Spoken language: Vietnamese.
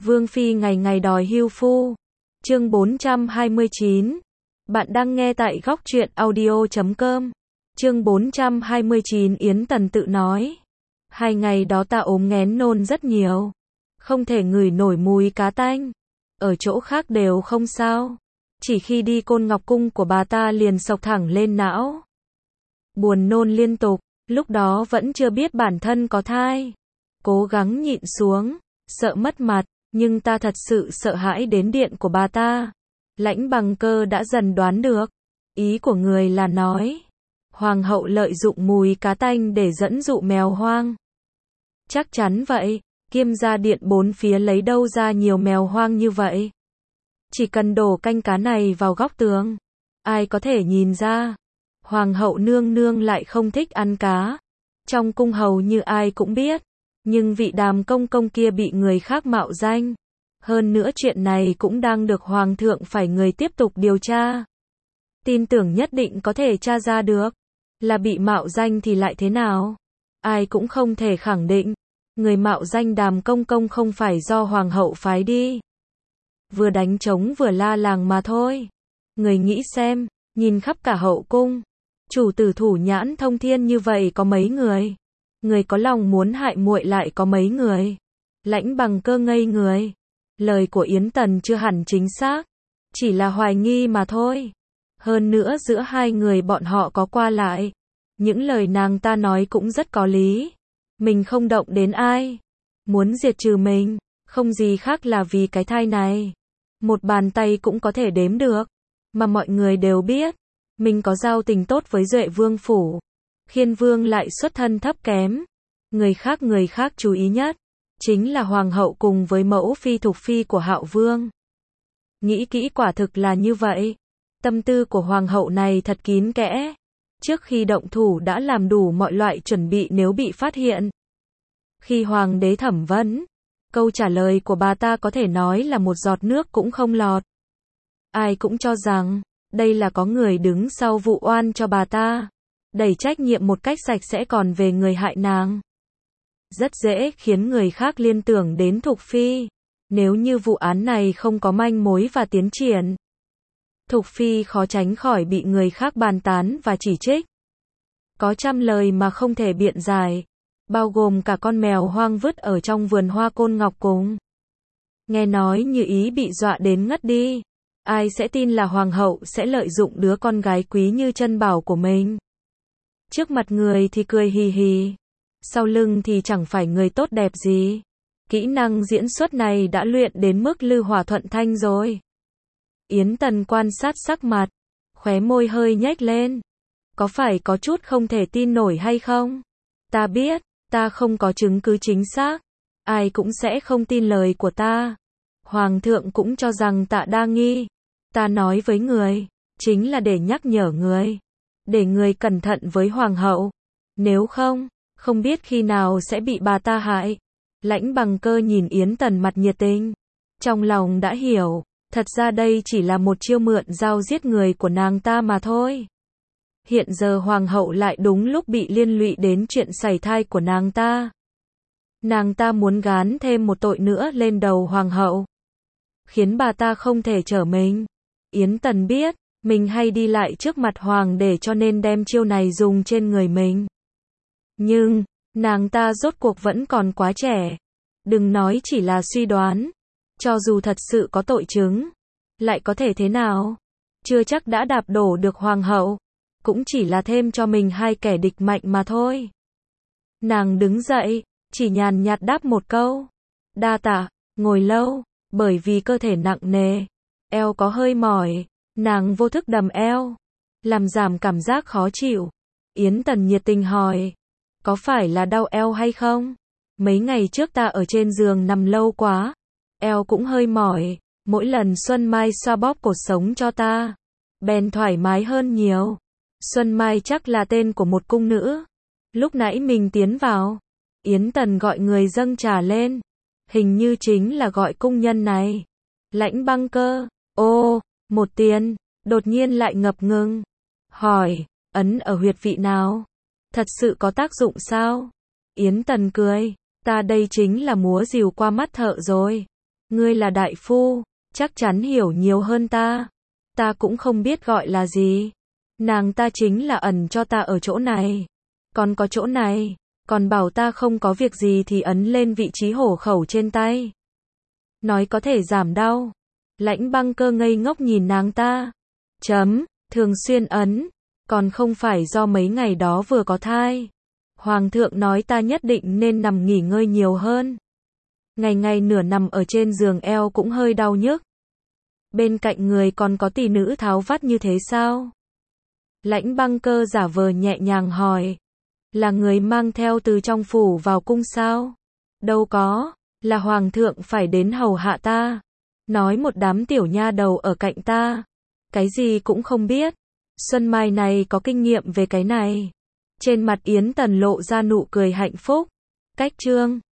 Vương Phi ngày ngày đòi hưu phu. Chương 429. Bạn đang nghe tại góc truyện audio.com. Chương 429 Yến Tần tự nói. 2 ngày đó ta ốm nghén nôn rất nhiều. Không thể ngửi nổi mùi cá tanh. Ở chỗ khác đều không sao. Chỉ khi đi Côn Ngọc Cung của bà ta liền xộc thẳng lên não. Buồn nôn liên tục, lúc đó vẫn chưa biết bản thân có thai. Cố gắng nhịn xuống, sợ mất mặt, nhưng ta thật sự sợ hãi đến điện của bà ta. Lãnh Bằng Cơ đã dần đoán được. Ý của người là nói, Hoàng hậu lợi dụng mùi cá tanh để dẫn dụ mèo hoang. Chắc chắn vậy, Kiêm gia điện bốn phía lấy đâu ra nhiều mèo hoang như vậy. Chỉ cần đổ canh cá này vào góc tường, ai có thể nhìn ra. Hoàng hậu nương nương lại không thích ăn cá. Trong cung hầu như ai cũng biết. Nhưng vị Đàm công công kia bị người khác mạo danh. Hơn nữa chuyện này cũng đang được hoàng thượng phải người tiếp tục điều tra. Tin tưởng nhất định có thể tra ra được. Là bị mạo danh thì lại thế nào? Ai cũng không thể khẳng định. Người mạo danh Đàm công công không phải do hoàng hậu phái đi. Vừa đánh trống vừa la làng mà thôi. Người nghĩ xem, nhìn khắp cả hậu cung. Chủ tử thủ nhãn thông thiên như vậy có mấy người? Người có lòng muốn hại muội lại có mấy người? Lãnh Bằng Cơ ngây người. Lời của Yến Tần chưa hẳn chính xác. Chỉ là hoài nghi mà thôi. Hơn nữa giữa hai người bọn họ có qua lại. Những lời nàng ta nói cũng rất có lý. Mình không động đến ai. Muốn diệt trừ mình. Không gì khác là vì cái thai này. Một bàn tay cũng có thể đếm được. Mà mọi người đều biết. Mình có giao tình tốt với Duệ Vương phủ. Khiên Vương lại xuất thân thấp kém. Người khác chú ý nhất. Chính là Hoàng hậu cùng với mẫu phi Thục Phi của Hạo Vương. Nghĩ kỹ quả thực là như vậy. Tâm tư của Hoàng hậu này thật kín kẽ. Trước khi động thủ đã làm đủ mọi loại chuẩn bị nếu bị phát hiện. Khi Hoàng đế thẩm vấn, câu trả lời của bà ta có thể nói là một giọt nước cũng không lọt. Ai cũng cho rằng, đây là có người đứng sau vụ oan cho bà ta. Đẩy trách nhiệm một cách sạch sẽ còn về người hại nàng. Rất dễ khiến người khác liên tưởng đến Thục Phi. Nếu như vụ án này không có manh mối và tiến triển, Thục Phi khó tránh khỏi bị người khác bàn tán và chỉ trích. Có trăm lời mà không thể biện giải. Bao gồm cả con mèo hoang vứt ở trong vườn hoa Côn Ngọc Cung. Nghe nói Như Ý bị dọa đến ngất đi. Ai sẽ tin là hoàng hậu sẽ lợi dụng đứa con gái quý như chân bảo của mình. Trước mặt người thì cười hì hì. Sau lưng thì chẳng phải người tốt đẹp gì. Kỹ năng diễn xuất này đã luyện đến mức lư hỏa thuận thanh rồi. Yến Tần quan sát sắc mặt. Khóe môi hơi nhếch lên. Có phải có chút không thể tin nổi hay không? Ta biết, ta không có chứng cứ chính xác. Ai cũng sẽ không tin lời của ta. Hoàng thượng cũng cho rằng ta đa nghi. Ta nói với người, chính là để nhắc nhở người. Để người cẩn thận với hoàng hậu. Nếu không, không biết khi nào sẽ bị bà ta hại. Lãnh Bằng Cơ nhìn Yến Tần mặt nhiệt tình. Trong lòng đã hiểu, thật ra đây chỉ là một chiêu mượn dao giết người của nàng ta mà thôi. Hiện giờ hoàng hậu lại đúng lúc bị liên lụy đến chuyện sảy thai của nàng ta. Nàng ta muốn gán thêm một tội nữa lên đầu hoàng hậu. Khiến bà ta không thể trở mình. Yến Tần biết, mình hay đi lại trước mặt hoàng để cho nên đem chiêu này dùng trên người mình. Nhưng, nàng ta rốt cuộc vẫn còn quá trẻ. Đừng nói chỉ là suy đoán. Cho dù thật sự có tội chứng, lại có thể thế nào? Chưa chắc đã đạp đổ được hoàng hậu. Cũng chỉ là thêm cho mình hai kẻ địch mạnh mà thôi. Nàng đứng dậy, chỉ nhàn nhạt đáp một câu. Đa tạ, ngồi lâu, bởi vì cơ thể nặng nề. Eo có hơi mỏi, nàng vô thức đầm eo. Làm giảm cảm giác khó chịu. Yến Tần nhiệt tình hỏi. Có phải là đau eo hay không? Mấy ngày trước ta ở trên giường nằm lâu quá. Eo cũng hơi mỏi. Mỗi lần Xuân Mai xoa bóp cột sống cho ta, bèn thoải mái hơn nhiều. Xuân Mai chắc là tên của một cung nữ. Lúc nãy mình tiến vào, Yến Tần gọi người dâng trà lên. Hình như chính là gọi cung nhân này. Lãnh Bằng Cơ, ô, một tiền, đột nhiên lại ngập ngừng. Hỏi, ấn ở huyệt vị nào? Thật sự có tác dụng sao? Yến Tần cười, ta đây chính là múa rìu qua mắt thợ rồi. Ngươi là đại phu, chắc chắn hiểu nhiều hơn ta. Ta cũng không biết gọi là gì. Nàng ta chính là ẩn cho ta ở chỗ này. Còn có chỗ này, còn bảo ta không có việc gì thì ấn lên vị trí hổ khẩu trên tay. Nói có thể giảm đau. Lãnh Băng Cơ ngây ngốc nhìn nàng ta. Thường xuyên ấn, còn không phải do mấy ngày đó vừa có thai. Hoàng thượng nói ta nhất định nên nằm nghỉ ngơi nhiều hơn. Ngày ngày nửa nằm ở trên giường eo cũng hơi đau nhức. Bên cạnh người còn có tỷ nữ tháo vắt như thế sao? Lãnh Băng Cơ giả vờ nhẹ nhàng hỏi. Là người mang theo từ trong phủ vào cung sao? Đâu có, là hoàng thượng phải đến hầu hạ ta. Nói một đám tiểu nha đầu ở cạnh ta. Cái gì cũng không biết. Xuân Mai này có kinh nghiệm về cái này. Trên mặt Yến Tần lộ ra nụ cười hạnh phúc. Cách chương